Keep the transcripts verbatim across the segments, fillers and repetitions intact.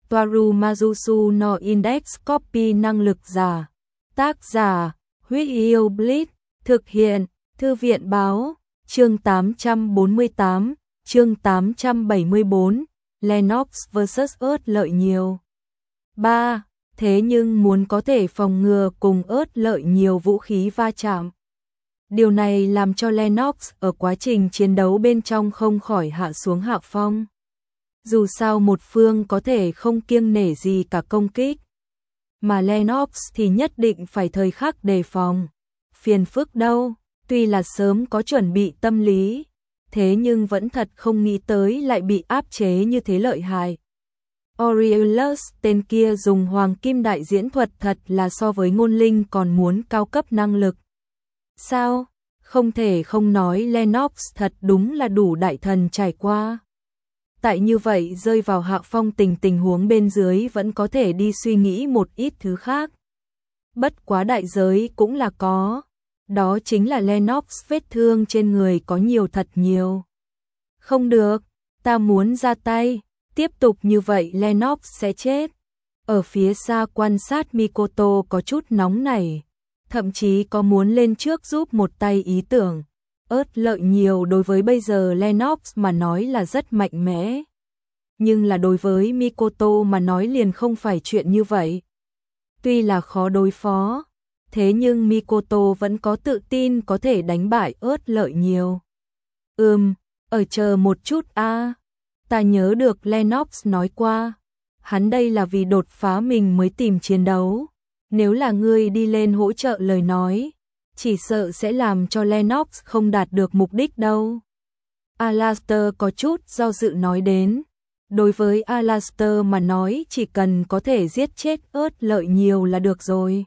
Toaru Majusu no Index Copy năng lực giả. Tác giả, Huyết Yêu Blitz, thực hiện, Thư viện báo, chương tám trăm bốn mươi tám, chương tám trăm bảy mươi bốn, Lennox versus ớt lợi nhiều. ba. Thế nhưng muốn có thể phòng ngừa cùng ớt lợi nhiều vũ khí va chạm. Điều này làm cho Lennox ở quá trình chiến đấu bên trong không khỏi hạ xuống hạ phong. Dù sao một phương có thể không kiêng nể gì cả công kích, mà Lennox thì nhất định phải thời khắc đề phòng. Phiền phức đâu, tuy là sớm có chuẩn bị tâm lý, thế nhưng vẫn thật không nghĩ tới lại bị áp chế như thế lợi hại. Aurelius tên kia dùng hoàng kim đại diễn thuật thật là so với ngôn linh còn muốn cao cấp năng lực. Sao? Không thể không nói Lennox thật đúng là đủ đại thần trải qua. Tại như vậy rơi vào hạ phong tình tình huống bên dưới vẫn có thể đi suy nghĩ một ít thứ khác. Bất quá đại giới cũng là có. Đó chính là Lennox vết thương trên người có nhiều thật nhiều. Không được, ta muốn ra tay. Tiếp tục như vậy Lennox sẽ chết. Ở phía xa quan sát Mikoto có chút nóng nảy, thậm chí có muốn lên trước giúp một tay ý tưởng. Ớt lợi nhiều đối với bây giờ Lennox mà nói là rất mạnh mẽ. Nhưng là đối với Mikoto mà nói liền không phải chuyện như vậy. Tuy là khó đối phó, thế nhưng Mikoto vẫn có tự tin có thể đánh bại ớt lợi nhiều. Ừm, ở chờ một chút a. À. Ta nhớ được Lennox nói qua, hắn đây là vì đột phá mình mới tìm chiến đấu. Nếu là ngươi đi lên hỗ trợ lời nói, chỉ sợ sẽ làm cho Lennox không đạt được mục đích đâu. Alastair có chút do dự nói đến. Đối với Alastair mà nói chỉ cần có thể giết chết ớt lợi nhiều là được rồi.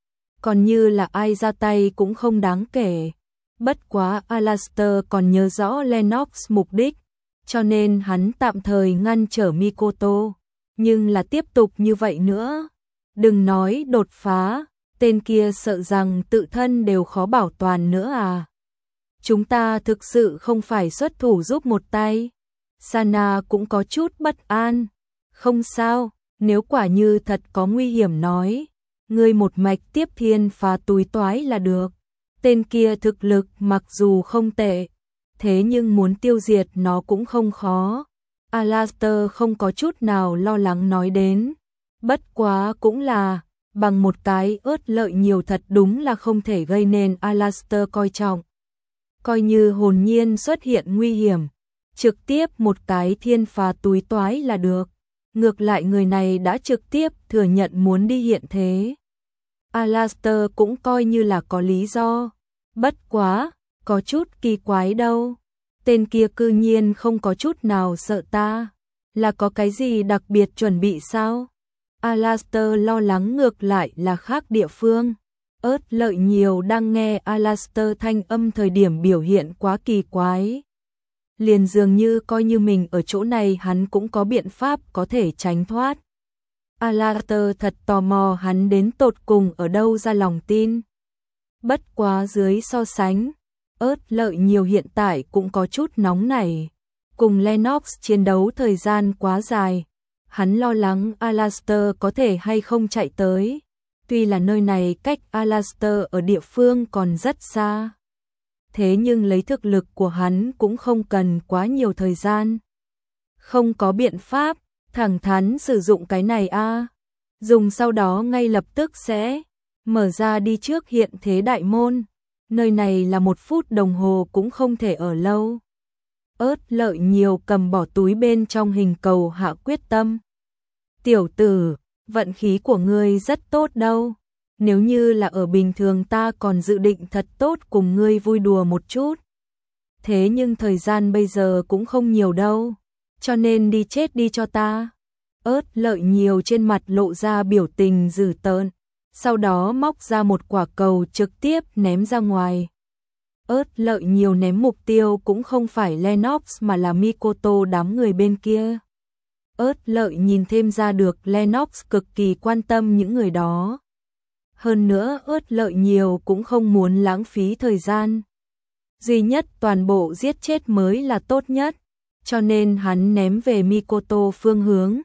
Còn như là ai ra tay cũng không đáng kể. Bất quá Alastair còn nhớ rõ Lennox mục đích, cho nên hắn tạm thời ngăn trở Mikoto. Nhưng là tiếp tục như vậy nữa, đừng nói đột phá, tên kia sợ rằng tự thân đều khó bảo toàn nữa à. Chúng ta thực sự không phải xuất thủ giúp một tay. Sana cũng có chút bất an. Không sao, nếu quả như thật có nguy hiểm nói, ngươi một mạch tiếp thiên phá túi toái là được. Tên kia thực lực mặc dù không tệ, thế nhưng muốn tiêu diệt nó cũng không khó. Alastair không có chút nào lo lắng nói đến. Bất quá cũng là, bằng một cái ớt lợi nhiều thật đúng là không thể gây nên Alastair coi trọng. Coi như hồn nhiên xuất hiện nguy hiểm, trực tiếp một cái thiên phá túi toái là được. Ngược lại người này đã trực tiếp thừa nhận muốn đi hiện thế. Alastair cũng coi như là có lý do. Bất quá, có chút kỳ quái đâu. Tên kia cư nhiên không có chút nào sợ ta. Là có cái gì đặc biệt chuẩn bị sao? Alastair lo lắng ngược lại là khác địa phương. Ớt lợi nhiều đang nghe Alastair thanh âm thời điểm biểu hiện quá kỳ quái. Liền dường như coi như mình ở chỗ này hắn cũng có biện pháp có thể tránh thoát. Alastair thật tò mò hắn đến tột cùng ở đâu ra lòng tin. Bất quá dưới so sánh, ớt lợi nhiều hiện tại cũng có chút nóng nảy. Cùng Lennox chiến đấu thời gian quá dài, hắn lo lắng Alastair có thể hay không chạy tới. Tuy là nơi này cách Alastair ở địa phương còn rất xa, thế nhưng lấy thực lực của hắn cũng không cần quá nhiều thời gian. Không có biện pháp, thẳng thắn sử dụng cái này a. À. Dùng sau đó ngay lập tức sẽ mở ra đi trước hiện thế đại môn. Nơi này là một phút đồng hồ cũng không thể ở lâu. Ớt lợi nhiều cầm bỏ túi bên trong hình cầu hạ quyết tâm. Tiểu tử, vận khí của ngươi rất tốt đâu. Nếu như là ở bình thường ta còn dự định thật tốt cùng ngươi vui đùa một chút. Thế nhưng thời gian bây giờ cũng không nhiều đâu. Cho nên đi chết đi cho ta. Ớt lợi nhiều trên mặt lộ ra biểu tình dữ tợn. Sau đó móc ra một quả cầu trực tiếp ném ra ngoài. Ớt lợi nhiều ném mục tiêu cũng không phải Lennox mà là Mikoto đám người bên kia. Ớt lợi nhìn thêm ra được Lennox cực kỳ quan tâm những người đó. Hơn nữa ớt lợi nhiều cũng không muốn lãng phí thời gian. Duy nhất toàn bộ giết chết mới là tốt nhất. Cho nên hắn ném về Mikoto phương hướng.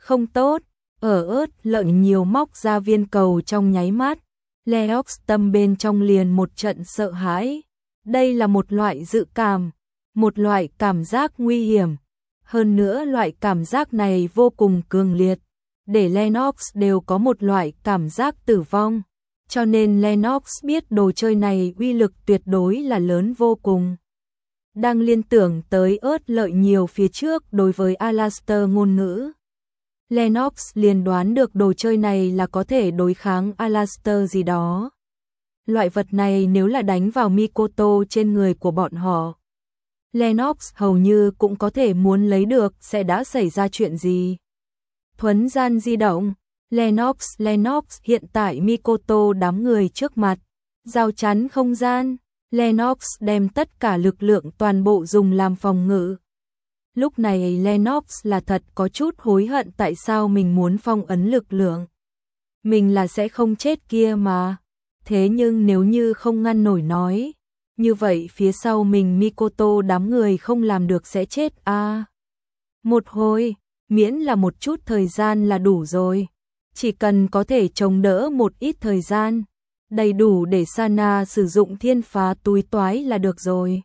Không tốt, ở ớt lợi nhiều móc ra viên cầu trong nháy mắt. Lennox tâm bên trong liền một trận sợ hãi. Đây là một loại dự cảm, một loại cảm giác nguy hiểm. Hơn nữa loại cảm giác này vô cùng cường liệt. Để Lennox đều có một loại cảm giác tử vong. Cho nên Lennox biết đồ chơi này uy lực tuyệt đối là lớn vô cùng. Đang liên tưởng tới ớt lợi nhiều phía trước đối với Alastor ngôn ngữ. Lennox liền đoán được đồ chơi này là có thể đối kháng Alastor gì đó. Loại vật này nếu là đánh vào Mikoto trên người của bọn họ, Lennox hầu như cũng có thể muốn lấy được sẽ đã xảy ra chuyện gì. Thuấn gian di động, Lennox, Lennox hiện tại Mikoto đám người trước mặt, giao chắn không gian, Lennox đem tất cả lực lượng toàn bộ dùng làm phòng ngự. Lúc này Lennox là thật có chút hối hận tại sao mình muốn phong ấn lực lượng. Mình là sẽ không chết kia mà. Thế nhưng nếu như không ngăn nổi nói, như vậy phía sau mình Mikoto đám người không làm được sẽ chết à. Một hồi, miễn là một chút thời gian là đủ rồi. Chỉ cần có thể chống đỡ một ít thời gian, đầy đủ để Sana sử dụng thiên phá túi toái là được rồi.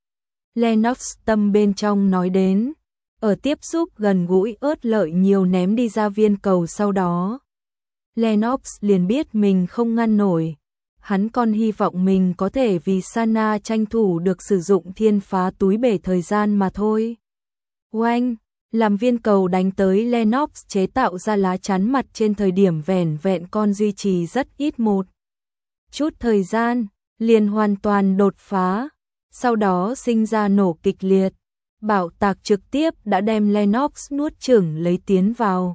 Lennox tâm bên trong nói đến, ở tiếp xúc gần gũi ớt lợi nhiều ném đi ra viên cầu sau đó. Lennox liền biết mình không ngăn nổi. Hắn còn hy vọng mình có thể vì Sana tranh thủ được sử dụng thiên phá túi bể thời gian mà thôi. Oanh, làm viên cầu đánh tới Lennox chế tạo ra lá chắn mặt trên thời điểm vẻn vẹn con duy trì rất ít một chút thời gian, liền hoàn toàn đột phá, sau đó sinh ra nổ kịch liệt. Bạo tạc trực tiếp đã đem Lennox nuốt chửng lấy tiến vào.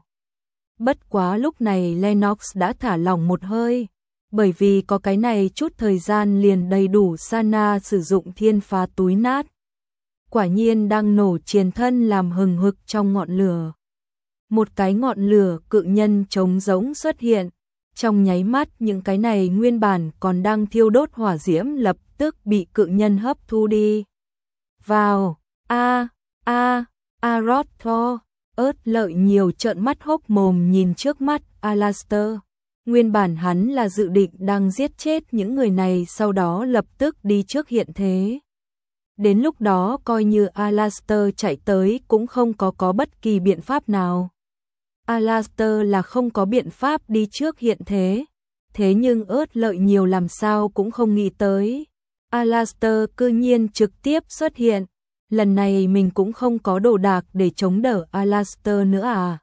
Bất quá lúc này Lennox đã thả lỏng một hơi. Bởi vì có cái này chút thời gian liền đầy đủ Sana sử dụng thiên phá túi nát. Quả nhiên đang nổ triền thân làm hừng hực trong ngọn lửa. Một cái ngọn lửa cự nhân trống rỗng xuất hiện. Trong nháy mắt những cái này nguyên bản còn đang thiêu đốt hỏa diễm lập tức bị cự nhân hấp thu đi. Vào, a a a rót tho, ớt lợi nhiều trợn mắt hốc mồm nhìn trước mắt Alastor. Nguyên bản hắn là dự định đang giết chết những người này sau đó lập tức đi trước hiện thế. Đến lúc đó coi như Alastor chạy tới cũng không có có bất kỳ biện pháp nào. Alastor là không có biện pháp đi trước hiện thế. Thế nhưng ớt lợi nhiều làm sao cũng không nghĩ tới. Alastor cư nhiên trực tiếp xuất hiện. Lần này mình cũng không có đồ đạc để chống đỡ Alastor nữa à.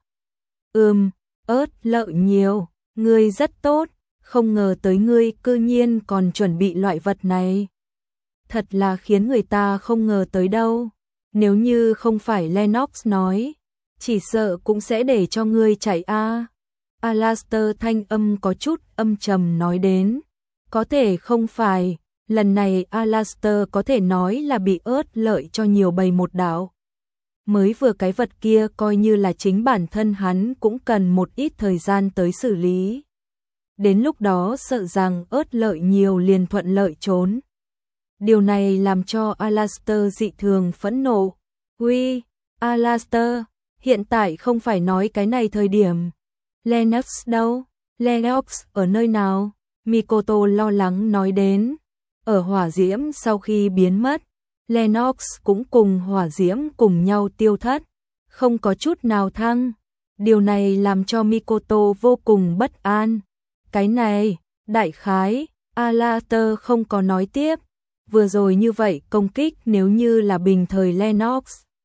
Ừm, ớt lợi nhiều. Ngươi rất tốt, không ngờ tới ngươi cư nhiên còn chuẩn bị loại vật này. Thật là khiến người ta không ngờ tới đâu. Nếu như không phải Lennox nói, chỉ sợ cũng sẽ để cho ngươi chạy a. À. Alastor thanh âm có chút âm trầm nói đến. Có thể không phải, lần này Alastor có thể nói là bị ớt lợi cho nhiều bầy một đảo. Mới vừa cái vật kia coi như là chính bản thân hắn cũng cần một ít thời gian tới xử lý. Đến lúc đó sợ rằng ớt lợi nhiều liền thuận lợi trốn. Điều này làm cho Alastor dị thường phẫn nộ. Uy, Alastor, hiện tại không phải nói cái này thời điểm. Lennox đâu? Lennox ở nơi nào? Mikoto lo lắng nói đến. Ở hỏa diễm sau khi biến mất, Lennox cũng cùng hỏa diễm cùng nhau tiêu thất, không có chút nào thăng. Điều này làm cho Mikoto vô cùng bất an. Cái này, đại khái, Alastor không có nói tiếp. Vừa rồi như vậy công kích nếu như là bình thời Lennox.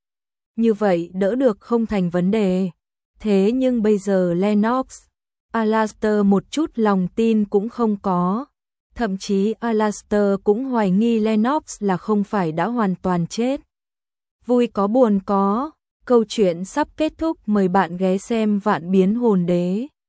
Như vậy đỡ được không thành vấn đề. Thế nhưng bây giờ Lennox, Alastor một chút lòng tin cũng không có. Thậm chí Alastor cũng hoài nghi Lennox là không phải đã hoàn toàn chết. Vui có buồn có, câu chuyện sắp kết thúc, mời bạn ghé xem Vạn Biến Hồn Đế.